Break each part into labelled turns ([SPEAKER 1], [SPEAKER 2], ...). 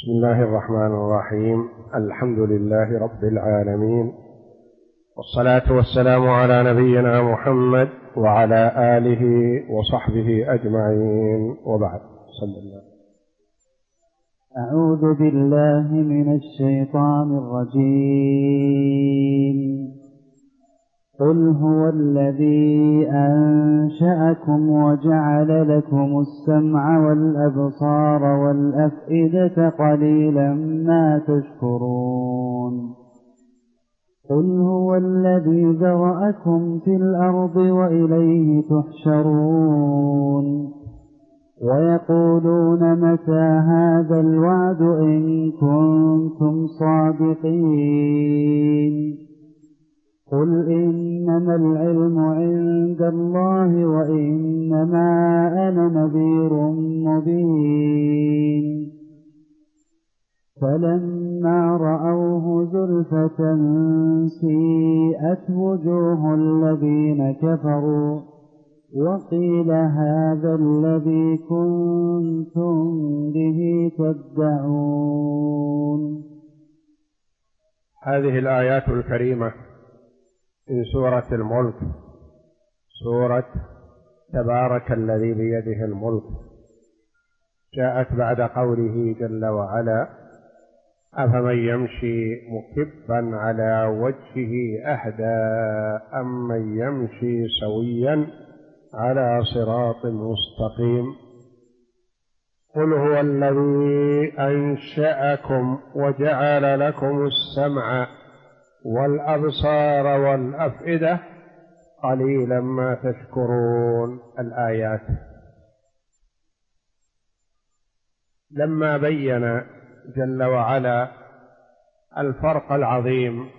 [SPEAKER 1] بسم الله الرحمن الرحيم. الحمد لله رب العالمين، والصلاة والسلام على نبينا محمد وعلى آله وصحبه أجمعين، وبعد. صلى الله.
[SPEAKER 2] أعوذ بالله من الشيطان الرجيم. قل هو الذي أنشأكم وجعل لكم السمع والأبصار والأفئدة قليلا ما تشكرون. قل هو الذي ذرأكم في الأرض وإليه تحشرون. ويقولون متى هذا الوعد إن كنتم صادقين. قل إنما العلم عند الله وإنما أنا نذير مبين. فلما رأوه زلفة سيئت وجوه الذين كفروا وقيل هذا الذي كنتم به تدعون.
[SPEAKER 1] هذه الآيات الكريمة من سورة الملك، سورة تبارك الذي بيده الملك، جاءت بعد قوله جل وعلا: أفمن يمشي مكبا على وجهه أهدى أمن يمشي سويا على صراط مستقيم. قل هو الذي أنشأكم وجعل لكم السمع والأبصار والأفئدة قليلا ما تشكرون. الآيات. لما بين جل وعلا الفرق العظيم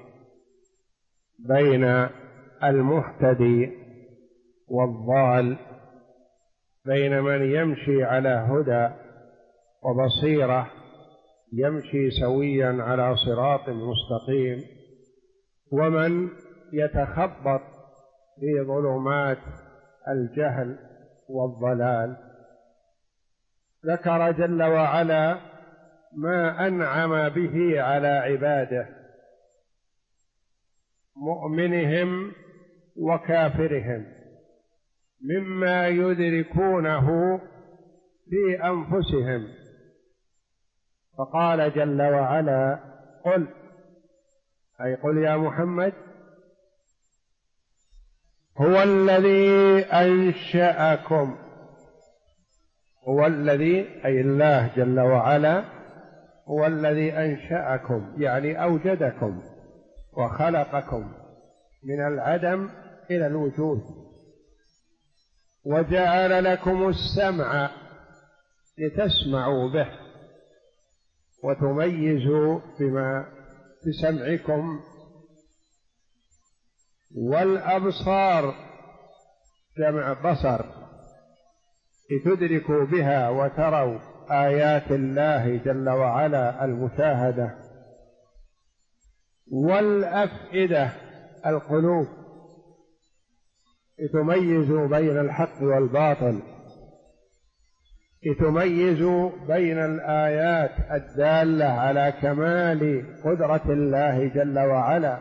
[SPEAKER 1] بين المهتدي والضال، بين من يمشي على هدى وبصيرة يمشي سويا على صراط مستقيم، ومن يتخبط في ظلمات الجهل والضلال، ذكر جل وعلا ما أنعم به على عباده، مؤمنهم وكافرهم، مما يدركونه في أنفسهم. فقال جل وعلا: قل، أي قل يا محمد، هو الذي أنشأكم. هو الذي، أي الله جل وعلا، هو الذي أنشأكم، يعني أوجدكم وخلقكم من العدم إلى الوجود، وجعل لكم السمع لتسمعوا به وتميزوا بما بسمعكم، والأبصار جمع بصر لتدركوا بها وتروا آيات الله جل وعلا المشاهدة، والأفئدة القلوب لتميزوا بين الحق والباطل، لتميزوا بين الآيات الدالة على كمال قدرة الله جل وعلا،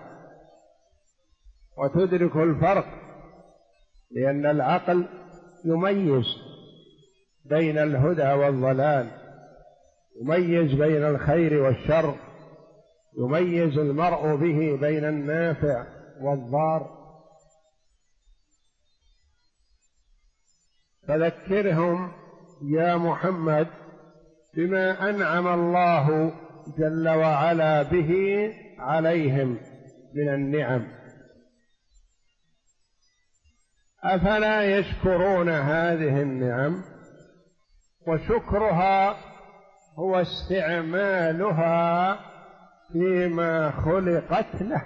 [SPEAKER 1] وتدرك الفرق، لأن العقل يميز بين الهدى والضلال، يميز بين الخير والشر، يميز المرء به بين النافع والضار. فذكرهم يا محمد بما أنعم الله جل وعلا به عليهم من النعم. أفلا يشكرون هذه النعم؟ وشكرها هو استعمالها فيما خلقت له،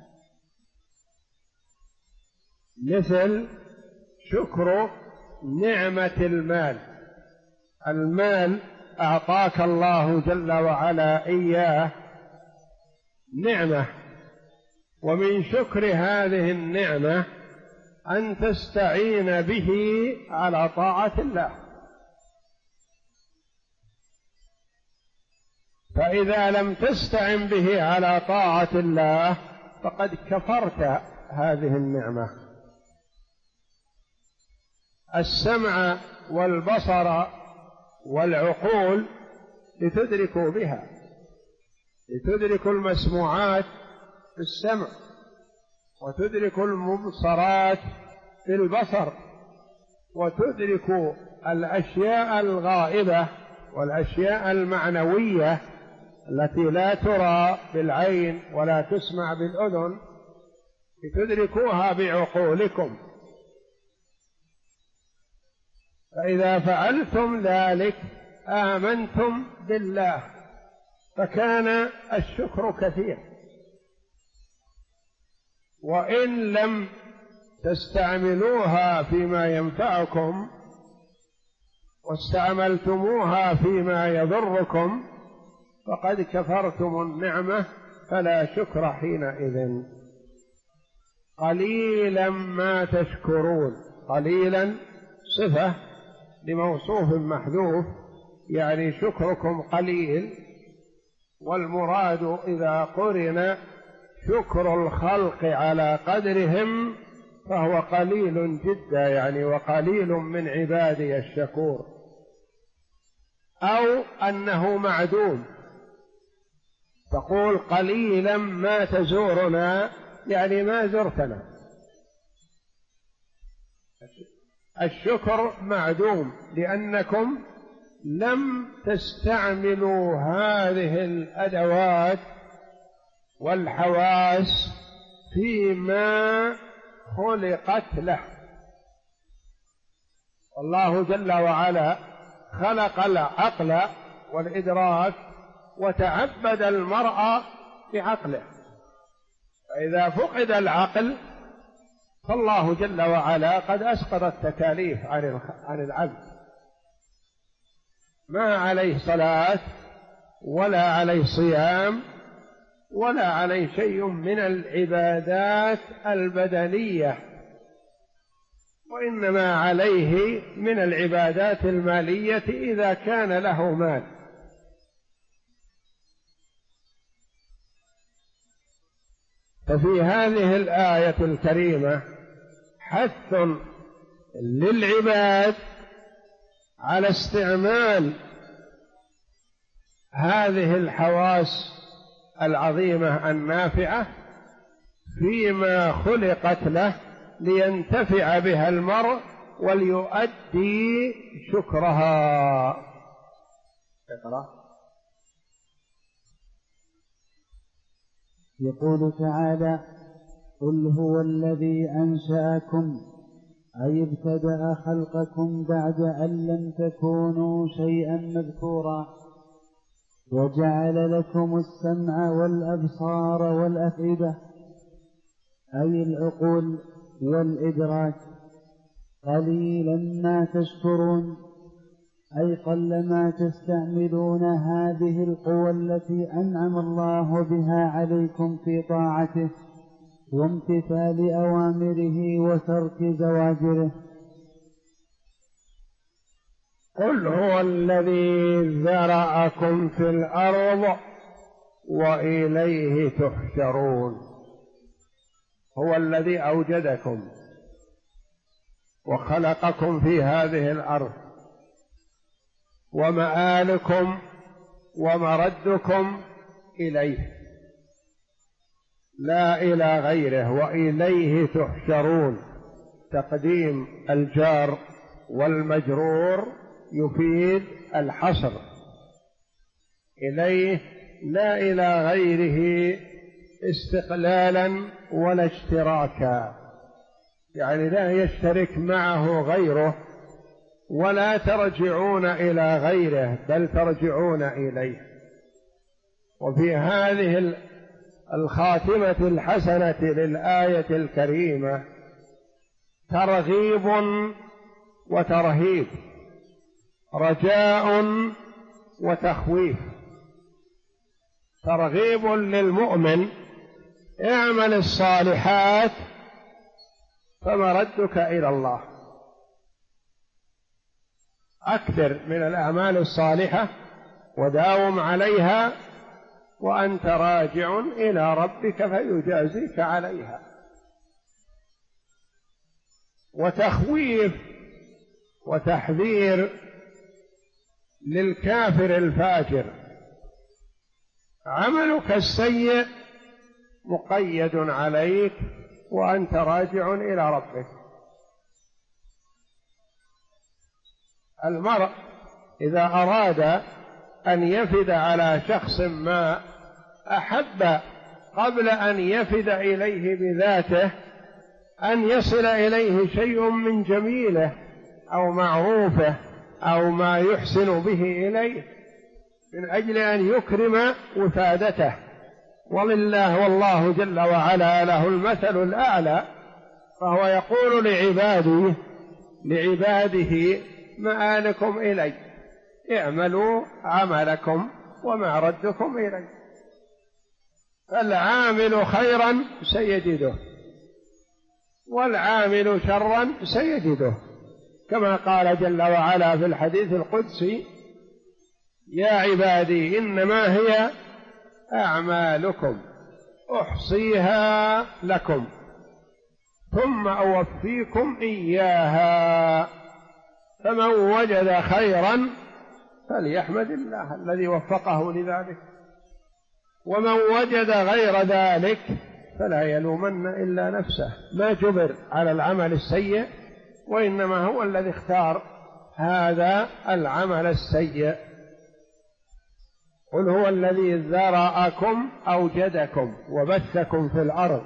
[SPEAKER 1] مثل شكر نعمة المال. المال أعطاك الله جل وعلا إياه نعمة، ومن شكر هذه النعمة أن تستعين به على طاعة الله. فإذا لم تستعن به على طاعة الله فقد كفرت هذه النعمة. السمع والبصر والعقول لتدركوا بها، لتدركوا المسموعات بالسمع، وتدركوا المبصرات بالبصر، وتدركوا الأشياء الغائبة والأشياء المعنوية التي لا ترى بالعين ولا تسمع بالأذن، لتدركوها بعقولكم. فإذا فعلتم ذلك آمنتم بالله، فكان الشكر كثير. وإن لم تستعملوها فيما ينفعكم واستعملتموها فيما يضركم فقد كفرتم النعمة، فلا شكر حينئذ. قليلا ما تشكرون، قليلا صفة لموصوف محذوف، يعني شكركم قليل، والمراد إذا قرن شكر الخلق على قدرهم فهو قليل جدا، يعني وقليل من عبادي الشكور، أو أنه معدوم. تقول قليلا ما تزورنا، يعني ما زرتنا. الشكر معدوم لأنكم لم تستعملوا هذه الأدوات والحواس فيما خلقت له. الله جل وعلا خلق العقل والإدراك وتعبد المرء بعقله، فإذا فقد العقل فالله جل وعلا قد أسقط التكاليف عن العبد، ما عليه صلاة ولا عليه صيام ولا عليه شيء من العبادات البدنية، وإنما عليه من العبادات المالية إذا كان له مال. ففي هذه الآية الكريمة حث للعباد على استعمال هذه الحواس العظيمة النافعة فيما خلقت له لينتفع بها المرء وليؤدي شكرها. اقرأ.
[SPEAKER 2] يقول تعالى: قل هو الذي أنشأكم أي ابتدأ خلقكم بعد أن لم تكونوا شيئا مذكورا، وجعل لكم السمع والأبصار والأفئدة أي العقول والإدراك. قليلا ما تشكرون أي قلما تستعملون هذه القوى التي أنعم الله بها عليكم في طاعته وامتثال أوامره وترك زواجره.
[SPEAKER 1] قل هو الذي ذرأكم في الأرض وإليه تحشرون. هو الذي أوجدكم وخلقكم في هذه الأرض، ومآلكم ومردكم إليه لا إلى غيره، وإليه تحشرون. تقديم الجار والمجرور يفيد الحصر، إليه لا إلى غيره استقلالا ولا اشتراكا، يعني لا يشترك معه غيره ولا ترجعون إلى غيره بل ترجعون إليه. وفي هذه الخاتمة الحسنة للآية الكريمة ترغيب وترهيب، رجاء وتخويف. ترغيب للمؤمن: اعمل الصالحات فمردك إلى الله، أكثر من الأعمال الصالحة وداوم عليها وأنت راجع إلى ربك فيجازيك عليها. وتخويف وتحذير للكافر الفاجر: عملك السيء مقيد عليك وأنت راجع إلى ربك. المرء إذا أراد أن يفد على شخص ما أحب قبل أن يفد إليه بذاته أن يصل إليه شيء من جميله أو معروفه أو ما يحسن به إليه من أجل أن يكرم وفادته. والله جل وعلا له المثل الأعلى، فهو يقول لعباده مآلكم إلي، اعملوا عملكم وما ردكم إلي. فالعامل خيرا سيجده والعامل شرا سيجده، كما قال جل وعلا في الحديث القدسي: يا عبادي إنما هي أعمالكم أحصيها لكم ثم أوفيكم إياها، فمن وجد خيرا فليحمد الله الذي وفقه لذلك، ومن وجد غير ذلك فلا يلومن إلا نفسه، ما جبر على العمل السيء وإنما هو الذي اختار هذا العمل السيء. قل هو الذي ذرأكم أوجدكم وبثكم في الأرض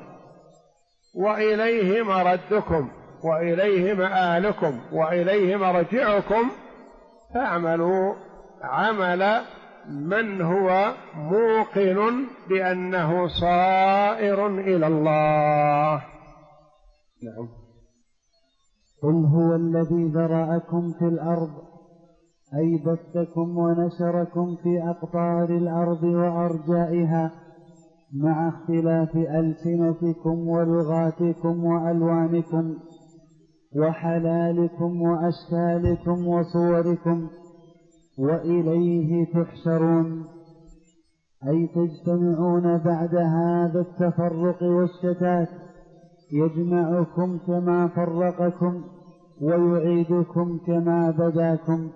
[SPEAKER 1] وإليه مردكم وإليه مآلكم وإليه مرجعكم فاعملوا عمل من هو موقن بأنه صائر إلى الله. نعم.
[SPEAKER 2] قل هو الذي ذرأكم في الأرض أي بثكم ونشركم في أقطار الأرض وأرجائها مع اختلاف ألسنتكم ولغاتكم وألوانكم وحلالكم وأشكالكم وصوركم، وإليه تحشرون، أي تجتمعون بعد هذا التفرق والشتات، يجمعكم كما فرقكم ويعيدكم كما بداكم.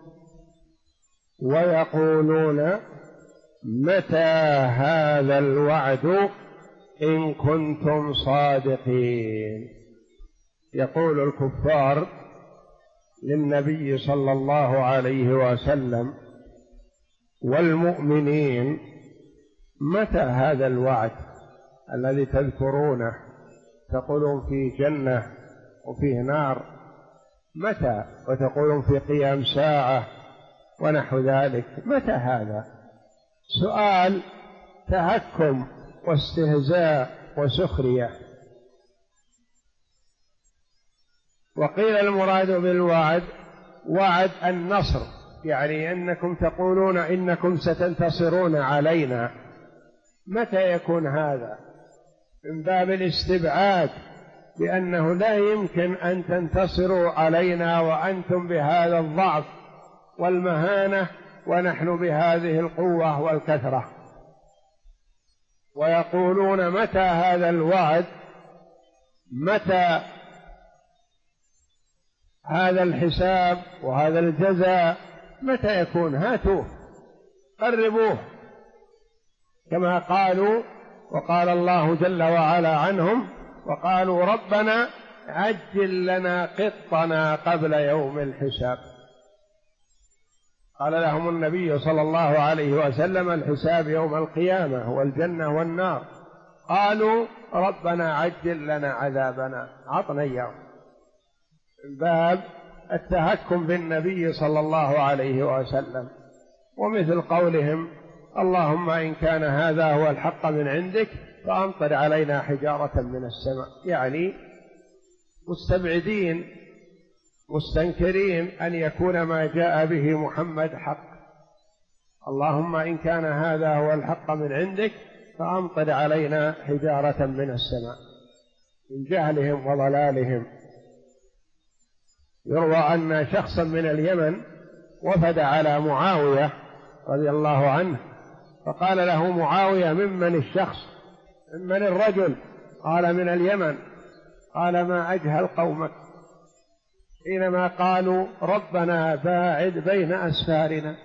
[SPEAKER 1] ويقولون متى هذا الوعد إن كنتم صادقين. يقول الكفار للنبي صلى الله عليه وسلم والمؤمنين: متى هذا الوعد الذي تذكرونه، تقولون فيه جنة وفيه نار، متى؟ وتقولون في قيام ساعة ونحو ذلك، متى هذا؟ سؤال تهكم واستهزاء وسخرية. وقيل المراد بالوعد وعد النصر، يعني أنكم تقولون إنكم ستنتصرون علينا، متى يكون هذا؟ من باب الاستبعاد بأنه لا يمكن أن تنتصروا علينا وأنتم بهذا الضعف والمهانة ونحن بهذه القوة والكثرة. ويقولون متى هذا الوعد، متى هذا الحساب وهذا الجزاء، متى يكون؟ هاتوه قربوه، كما قالوا وقال الله جل وعلا عنهم: وقالوا ربنا عجل لنا قطنا قبل يوم الحساب. قال لهم النبي صلى الله عليه وسلم: الحساب يوم القيامة والجنة والنار. قالوا ربنا عجل لنا عذابنا، عطنا إياه، من باب التهكم بالنبي صلى الله عليه وسلم. ومثل قولهم: اللهم إن كان هذا هو الحق من عندك فأمطر علينا حجارة من السماء، يعني مستبعدين مستنكرين أن يكون ما جاء به محمد حق. اللهم إن كان هذا هو الحق من عندك فأمطر علينا حجارة من السماء، من جهلهم وضلالهم. يروى أن شخصا من اليمن وفد على معاوية رضي الله عنه، فقال له معاوية: ممن الشخص؟ ممن الرجل؟ قال: من اليمن. قال: ما أجهل قومك حينما قالوا: ربنا باعد بين أسفارنا.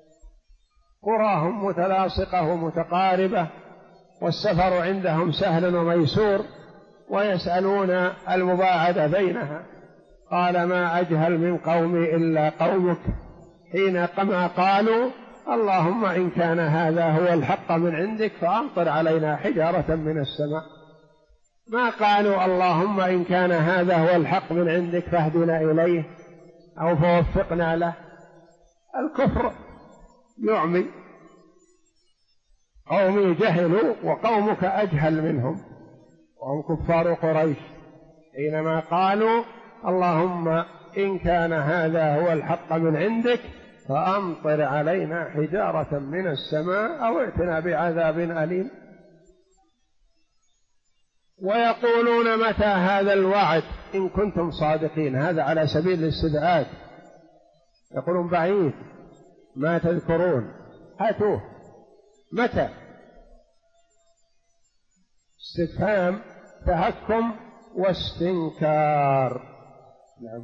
[SPEAKER 1] قراهم متلاصقة ومتقاربة، والسفر عندهم سهل وميسور، ويسألون المباعد بينها. قال: ما أجهل من قومي إلا قومك حينما قالوا: اللهم إن كان هذا هو الحق من عندك فأمطر علينا حجارة من السماء. ما قالوا: اللهم إن كان هذا هو الحق من عندك فاهدنا إليه أو فوفقنا له. الكفر يعمي. قومي جهلوا وقومك أجهل منهم، وهم كفار قريش، حينما قالوا: اللهم إن كان هذا هو الحق من عندك فأمطر علينا حجارة من السماء أو ائتنا بعذاب أليم. ويقولون: متى هذا الوعد إن كنتم صادقين؟ هذا على سبيل الاستدعاء. يقولون: بعيد، ما تذكرون، هاتوه. متى؟ استفهام تهكم واستنكار. نعم.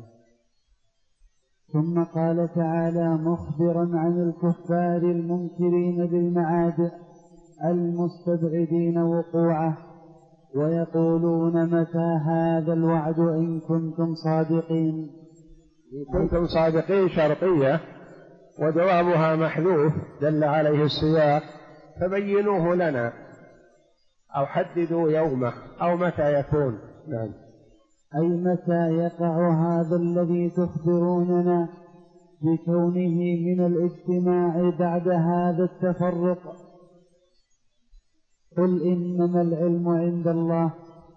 [SPEAKER 2] ثم قال تعالى مخبرا عن الكفار المنكرين بالمعاد المستبعدين وقوعه: ويقولون متى هذا الوعد إن كنتم صادقين.
[SPEAKER 1] إن كنتم صادقين شرطية، وجوابها محذوف دل عليه السياق، فبينوه لنا أو حددوا يومه أو متى يكون. نعم.
[SPEAKER 2] أي متى يقع هذا الذي تخبروننا بكونه من الاجتماع بعد هذا التفرق؟ قل إنما العلم عند الله.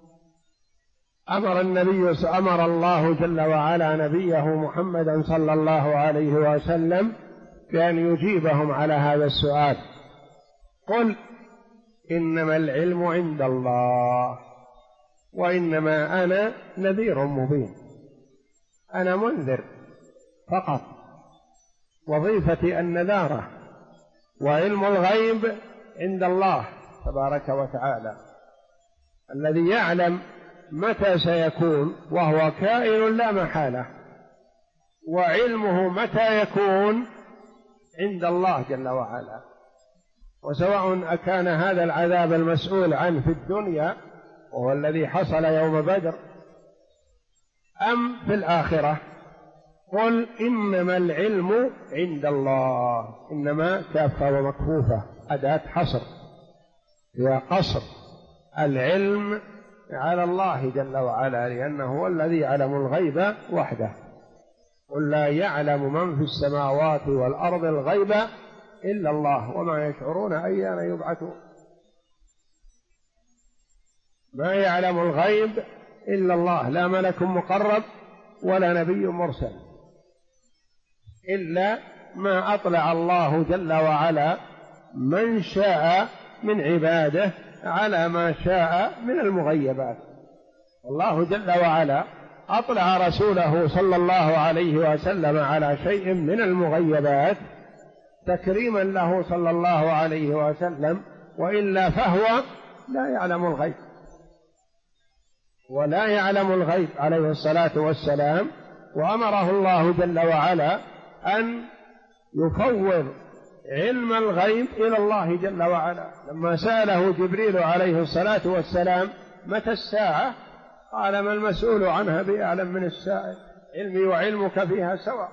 [SPEAKER 1] أمر الله جل وعلا نبيه محمدا صلى الله عليه وسلم بأن يجيبهم على هذا السؤال. قل إنما العلم عند الله، وإنما أنا نذير مبين، أنا منذر فقط، وظيفتي النذارة، وعلم الغيب عند الله تبارك وتعالى الذي يعلم متى سيكون، وهو كائن لا محالة، وعلمه متى يكون عند الله جل وعلا. وسواء أكان هذا العذاب المسؤول عنه في الدنيا وهو الذي حصل يوم بدر أم في الآخرة. قل إنما العلم عند الله. إنما كافة ومكفوفة، أداة حصر، هي قصر العلم على الله جل وعلا، لأنه هو الذي يعلم الغيب وحده. قل لا يعلم من في السماوات والأرض الغيب إلا الله وما يشعرون أيان يبعثون. ما يعلم الغيب إلا الله، لا ملك مقرب ولا نبي مرسل، إلا ما أطلع الله جل وعلا من شاء من عباده على ما شاء من المغيبات. الله جل وعلا أطلع رسوله صلى الله عليه وسلم على شيء من المغيبات تكريما له صلى الله عليه وسلم، وإلا فهو لا يعلم الغيب، ولا يعلم الغيب عليه الصلاة والسلام. وأمره الله جل وعلا أن يفوض علم الغيب إلى الله جل وعلا. لما سأله جبريل عليه الصلاة والسلام متى الساعة؟ قال: ما المسؤول عنها بأعلم من السائل، علمي وعلمك فيها سواء.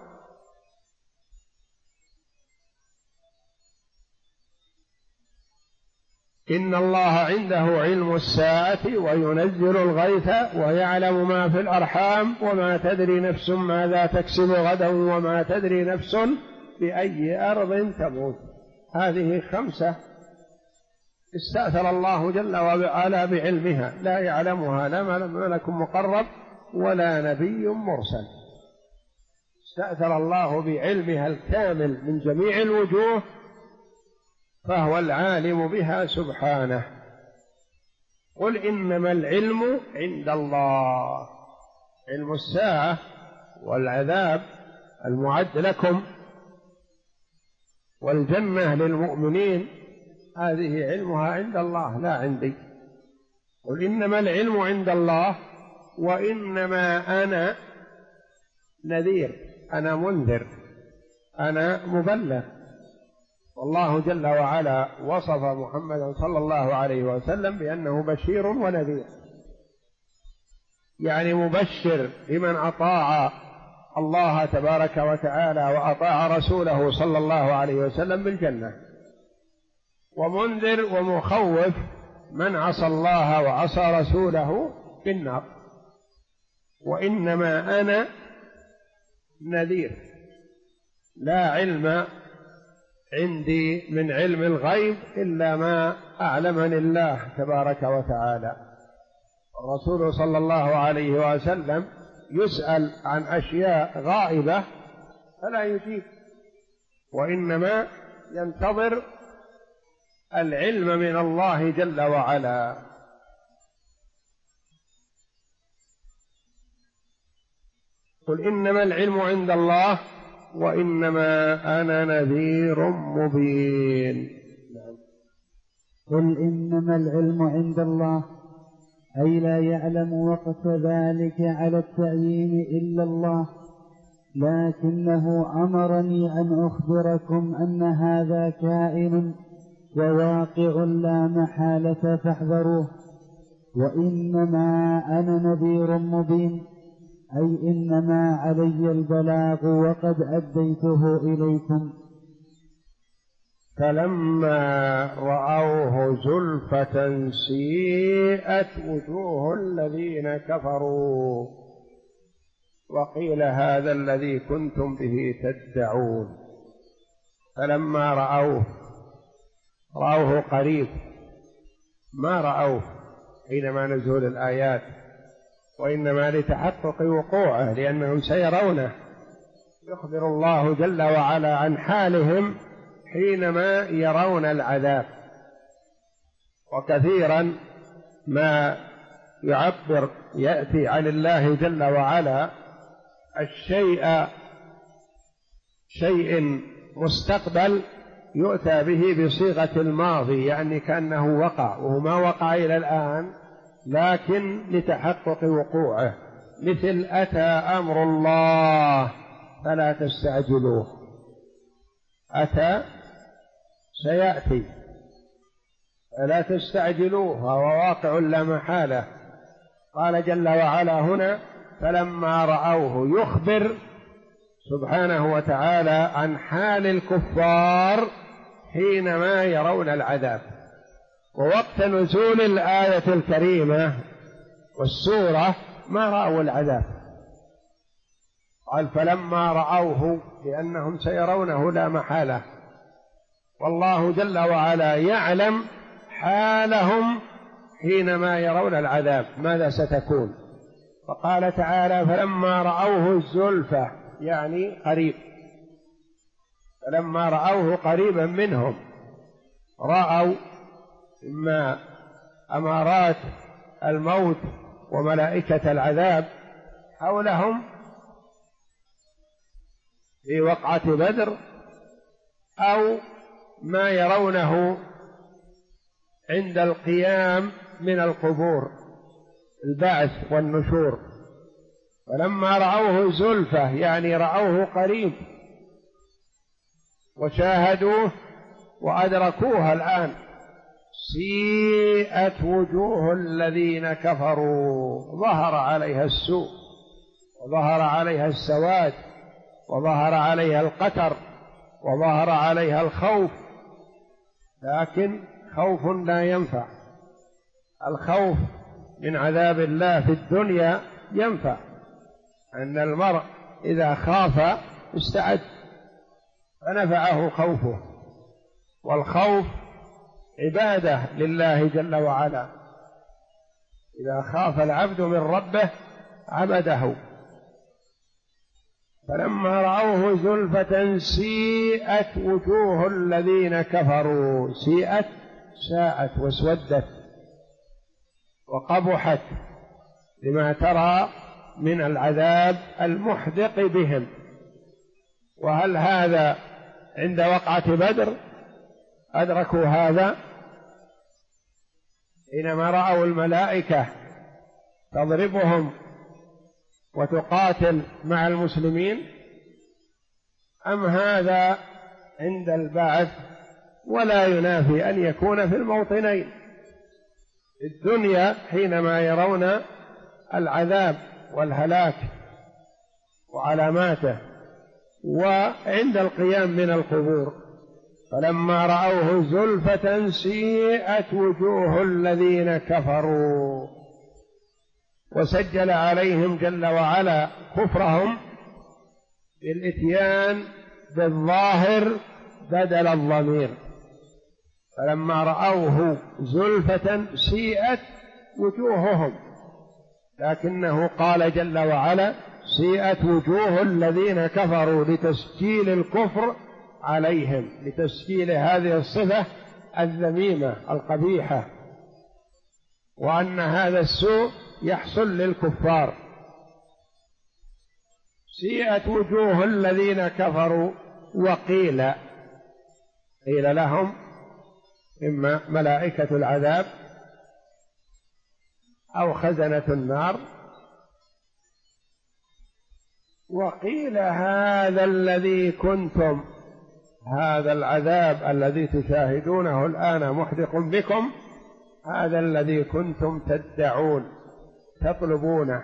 [SPEAKER 1] إن الله عنده علم الساعة وينزل الغيث ويعلم ما في الأرحام وما تدري نفس ماذا تكسب غدا وما تدري نفس بأي أرض تموت. هذه 5 استأثر الله جل وعلا بعلمها، لا يعلمها لا ملك مقرب ولا نبي مرسل. استأثر الله بعلمها الكامل من جميع الوجوه، فهو العالم بها سبحانه. قل إنما العلم عند الله. علم الساعة والعذاب المعد لكم والجنة للمؤمنين هذه علمها عند الله لا عندي. قل إنما العلم عند الله وإنما أنا نذير، أنا منذر، أنا مبلغ. والله جل وعلا وصف محمدا صلى الله عليه وسلم بأنه بشير ونذير، يعني مبشر لمن أطاع الله تبارك وتعالى وأطاع رسوله صلى الله عليه وسلم بالجنة، ومنذر ومخوف من عصى الله وعصى رسوله بالنار. وإنما أنا نذير، لا علم عندي من علم الغيب إلا ما أعلمني الله تبارك وتعالى. الرسول صلى الله عليه وسلم يسأل عن أشياء غائبة فلا يجيب، وإنما ينتظر العلم من الله جل وعلا. قل إنما العلم عند الله وإنما أنا نذير مبين.
[SPEAKER 2] قل إنما العلم عند الله، أي لا يعلم وقت ذلك على التعيين إلا الله، لكنه أمرني أن أخبركم أن هذا كائن وواقع لا محالة فاحذروه. وإنما أنا نذير مبين، أي إنما علي البلاغ وقد أديته إليكم.
[SPEAKER 1] فلما رأوه زلفة سيئت وجوه الذين كفروا وقيل هذا الذي كنتم به تدعون. فلما رأوه قريب، ما رأوه حينما نزول الآيات، وإنما لتحقق وقوعه لأنهم سيرونه. يخبر الله جل وعلا عن حالهم حينما يرون العذاب. وكثيرا ما يأتي عن الله جل وعلا شيء مستقبل يؤتى به بصيغة الماضي، يعني كأنه وقع وهو ما وقع إلى الآن، لكن لتحقق وقوعه، مثل أتى أمر الله فلا تستعجلوه. أتى سيأتي فلا تستعجلوه، وهو واقع لا محالة. قال جل وعلا هنا فلما رأوه، يخبر سبحانه وتعالى عن حال الكفار حينما يرون العذاب. ووقت نزول الآية الكريمة والسورة ما رأوا العذاب، قال فلما رأوه لأنهم سيرونه لا محالة، والله جل وعلا يعلم حالهم حينما يرون العذاب ماذا ستكون. فقال تعالى فلما رأوه زلفة، يعني قريب، فلما رأوه قريبا منهم، رأوا إما أمارات الموت وملائكة العذاب حولهم في وقعة بدر، أو ما يرونه عند القيام من القبور، البعث والنشور. فلما رأوه زلفة يعني رأوه قريب وشاهدوه وأدركوها الآن. سيئت وجوه الذين كفروا، ظهر عليها السوء وظهر عليها السواد وظهر عليها القتر وظهر عليها الخوف، لكن خوف لا ينفع. الخوف من عذاب الله في الدنيا ينفع، أن المرء إذا خاف استعد فنفعه خوفه، والخوف عبادة لله جل وعلا. إذا خاف العبد من ربه عبده. فلما رأوه زلفة سيئت وجوه الذين كفروا، سيئت ساءت واسودت وقبحت لما ترى من العذاب المحدق بهم. وهل هذا عند وقعة بدر أدركوا هذا؟ حينما رأوا الملائكة تضربهم وتقاتل مع المسلمين، أم هذا عند البعث؟ ولا ينافي أن يكون في الموطنين، الدنيا حينما يرون العذاب والهلاك وعلاماته، وعند القيام من القبور. فلما رأوه زلفة سيئت وجوه الذين كفروا، وسجل عليهم جل وعلا كفرهم بالإتيان بالظاهر بدل الضمير. فلما رأوه زلفة سيئت وجوههم، لكنه قال جل وعلا سيئت وجوه الذين كفروا لتسجيل الكفر عليهم، لتسجيل هذه الصفة الذميمة القبيحة، وأن هذا السوء يحصل للكفار. سيئت وجوه الذين كفروا، وقيل لهم إما ملائكة العذاب أو خزنة النار، وقيل هذا الذي كنتم، هذا العذاب الذي تشاهدونه الآن محدق بكم، هذا الذي كنتم تدعون تطلبونه،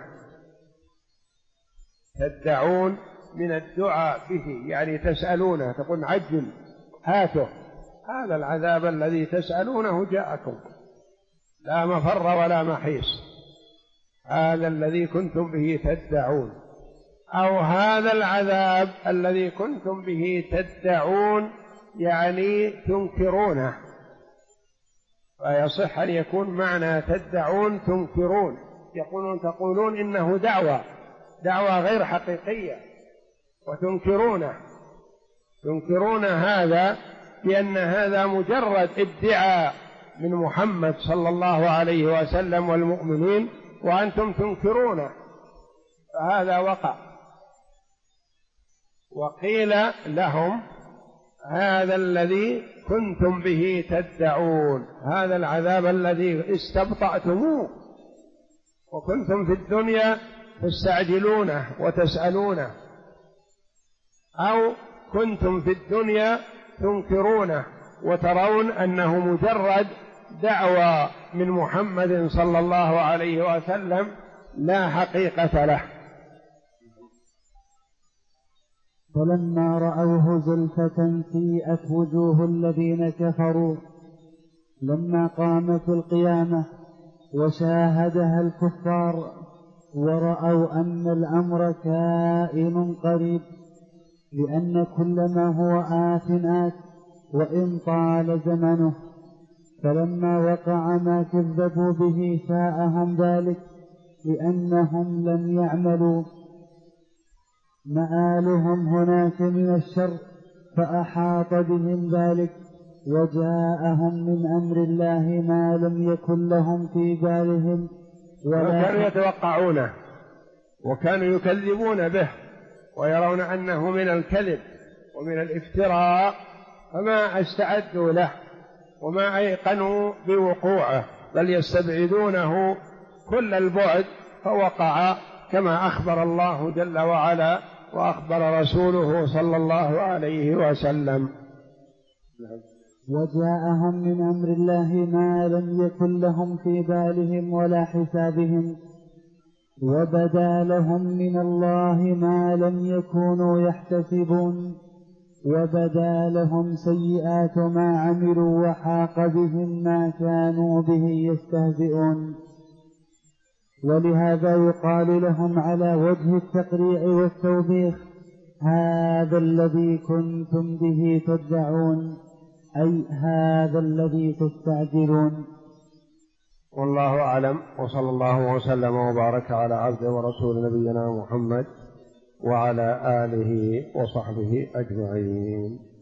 [SPEAKER 1] تدعون من الدعاء به، يعني تسألونه، تقول عجل هاته، هذا العذاب الذي تسألونه جاءكم لا مفر ولا محيص، هذا الذي كنتم به تدعون، أو هذا العذاب الذي كنتم به تدعون يعني تنكرونه، فيصح أن يكون معنى تدعون تنكرون، تقولون إنه دعوة غير حقيقية وتنكرونه، تنكرون هذا بأن هذا مجرد ادعاء من محمد صلى الله عليه وسلم والمؤمنين، وأنتم تنكرونه، فهذا وقع. وقيل لهم هذا الذي كنتم به تدعون، هذا العذاب الذي استبطأتموه وكنتم في الدنيا تستعجلونه وتسألونه، أو كنتم في الدنيا تنكرونه وترون أنه مجرد دعوة من محمد صلى الله عليه وسلم لا حقيقة له.
[SPEAKER 2] فلما رأوه زلفة سيئت وجوه الذين كفروا، لما قامت القيامة وشاهدها الكفار ورأوا أن الأمر كائن قريب، لأن كل ما هو آت وإن طال زمنه، فلما وقع ما كذبوا به ساءهم ذلك، لأنهم لم يعملوا مآلهم هناك من الشر، فأحاط بهم ذلك، وجاءهم من أمر الله ما لم يكن لهم في بالهم
[SPEAKER 1] وكانوا يتوقعونه وكانوا يكذبون به ويرون أنه من الكذب ومن الافتراء، فما استعدوا له وما أيقنوا بوقوعه، بل يستبعدونه كل البعد، فوقع كما أخبر الله جل وعلا وأخبر رسوله صلى الله عليه وسلم.
[SPEAKER 2] وجاءهم من أمر الله ما لم يكن لهم في بالهم ولا حسابهم، وبدا لهم من الله ما لم يكونوا يحتسبون، وبدا لهم سيئات ما عملوا، وحاق بهم ما كانوا به يستهزئون. ولهذا يقال لهم على وجه التقريع والتوبيخ هذا الذي كنتم به تدعون، أي هذا الذي تستعجلون.
[SPEAKER 1] والله أعلم، وصلى الله وسلم وبارك على عبده ورسول نبينا محمد وعلى آله وصحبه أجمعين.